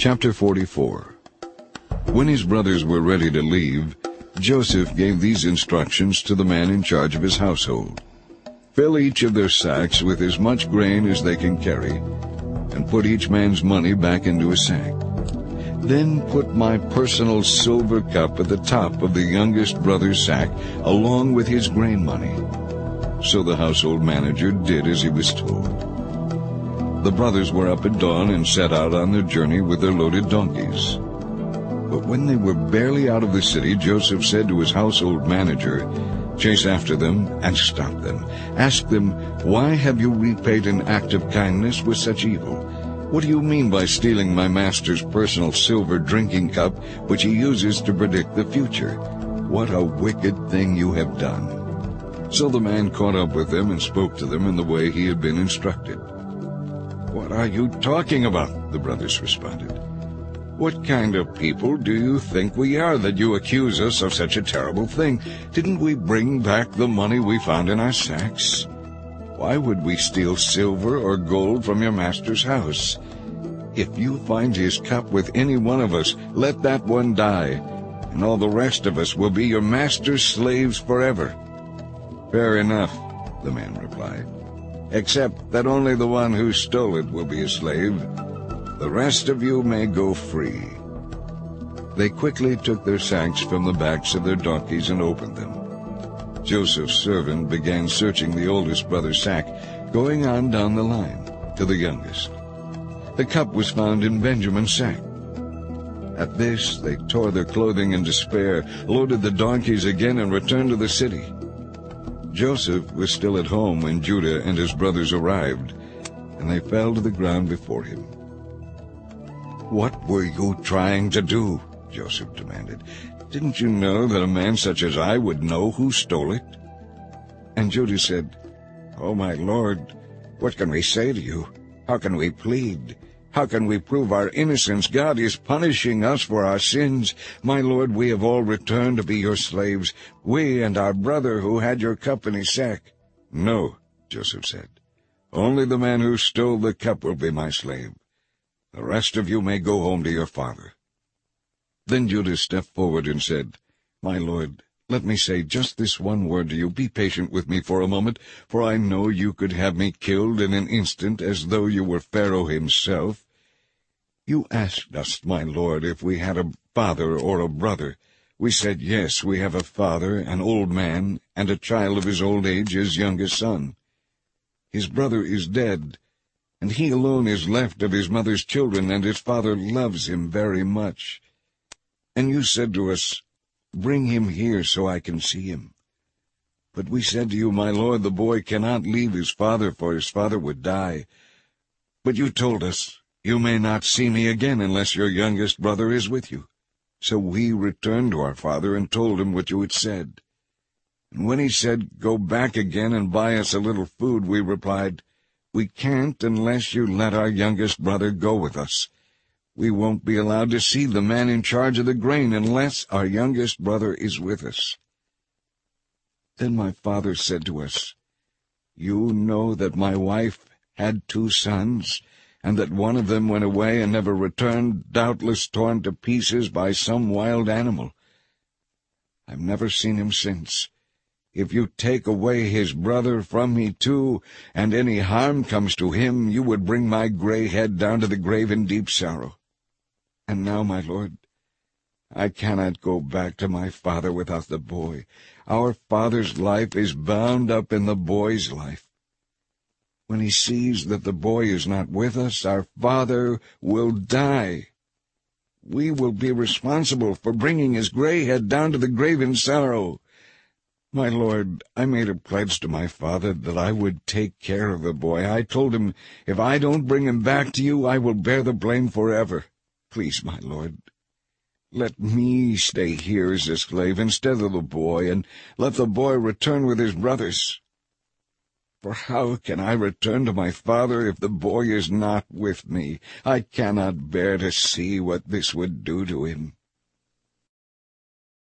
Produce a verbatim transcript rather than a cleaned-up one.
Chapter forty-four. When his brothers were ready to leave, Joseph gave these instructions to the man in charge of his household. Fill each of their sacks with as much grain as they can carry, and put each man's money back into a sack. Then put my personal silver cup at the top of the youngest brother's sack, along with his grain money. So the household manager did as he was told. The brothers were up at dawn and set out on their journey with their loaded donkeys. But when they were barely out of the city, Joseph said to his household manager, "Chase after them and stop them. Ask them, 'Why have you repaid an act of kindness with such evil? What do you mean by stealing my master's personal silver drinking cup, which he uses to predict the future? What a wicked thing you have done.'" So the man caught up with them and spoke to them in the way he had been instructed. "What are you talking about?" the brothers responded. "What kind of people do you think we are that you accuse us of such a terrible thing? Didn't we bring back the money we found in our sacks? Why would we steal silver or gold from your master's house? If you find his cup with any one of us, let that one die, and all the rest of us will be your master's slaves forever." "Fair enough," the man replied, "except that only the one who stole it will be a slave. The rest of you may go free." They quickly took their sacks from the backs of their donkeys and opened them. Joseph's servant began searching the oldest brother's sack, going on down the line to the youngest. The cup was found in Benjamin's sack. At this they tore their clothing in despair, loaded the donkeys again, and returned to the city. Joseph was still at home when Judah and his brothers arrived, and they fell to the ground before him. "What were you trying to do?" Joseph demanded. "Didn't you know that a man such as I would know who stole it?" And Judah said, "Oh, my lord, what can we say to you? How can we plead? How can we prove our innocence? God is punishing us for our sins. My lord, we have all returned to be your slaves, we and our brother who had your cup in his sack." "No," Joseph said. "Only the man who stole the cup will be my slave. The rest of you may go home to your father." Then Judah stepped forward and said, "My lord, let me say just this one word to you. Be patient with me for a moment, for I know you could have me killed in an instant, as though you were Pharaoh himself. You asked us, my lord, if we had a father or a brother. We said, 'Yes, we have a father, an old man, and a child of his old age, his youngest son. His brother is dead, and he alone is left of his mother's children, and his father loves him very much.' And you said to us, 'Bring him here so I can see him.' But we said to you, 'My lord, the boy cannot leave his father, for his father would die.' But you told us, 'You may not see me again unless your youngest brother is with you.' So we returned to our father and told him what you had said. And when he said, 'Go back again and buy us a little food,' we replied, 'We can't unless you let our youngest brother go with us. We won't be allowed to see the man in charge of the grain unless our youngest brother is with us.' Then my father said to us, 'You know that my wife had two sons, and that one of them went away and never returned, doubtless torn to pieces by some wild animal. I've never seen him since. If you take away his brother from me too, and any harm comes to him, you would bring my gray head down to the grave in deep sorrow. And now, my lord, I cannot go back to my father without the boy. Our father's life is bound up in the boy's life. When he sees that the boy is not with us, our father will die. We will be responsible for bringing his gray head down to the grave in sorrow. My lord, I made a pledge to my father that I would take care of the boy. I told him, if I don't bring him back to you, I will bear the blame forever. Please, my lord, let me stay here as a slave instead of the boy, and let the boy return with his brothers. For how can I return to my father if the boy is not with me? I cannot bear to see what this would do to him."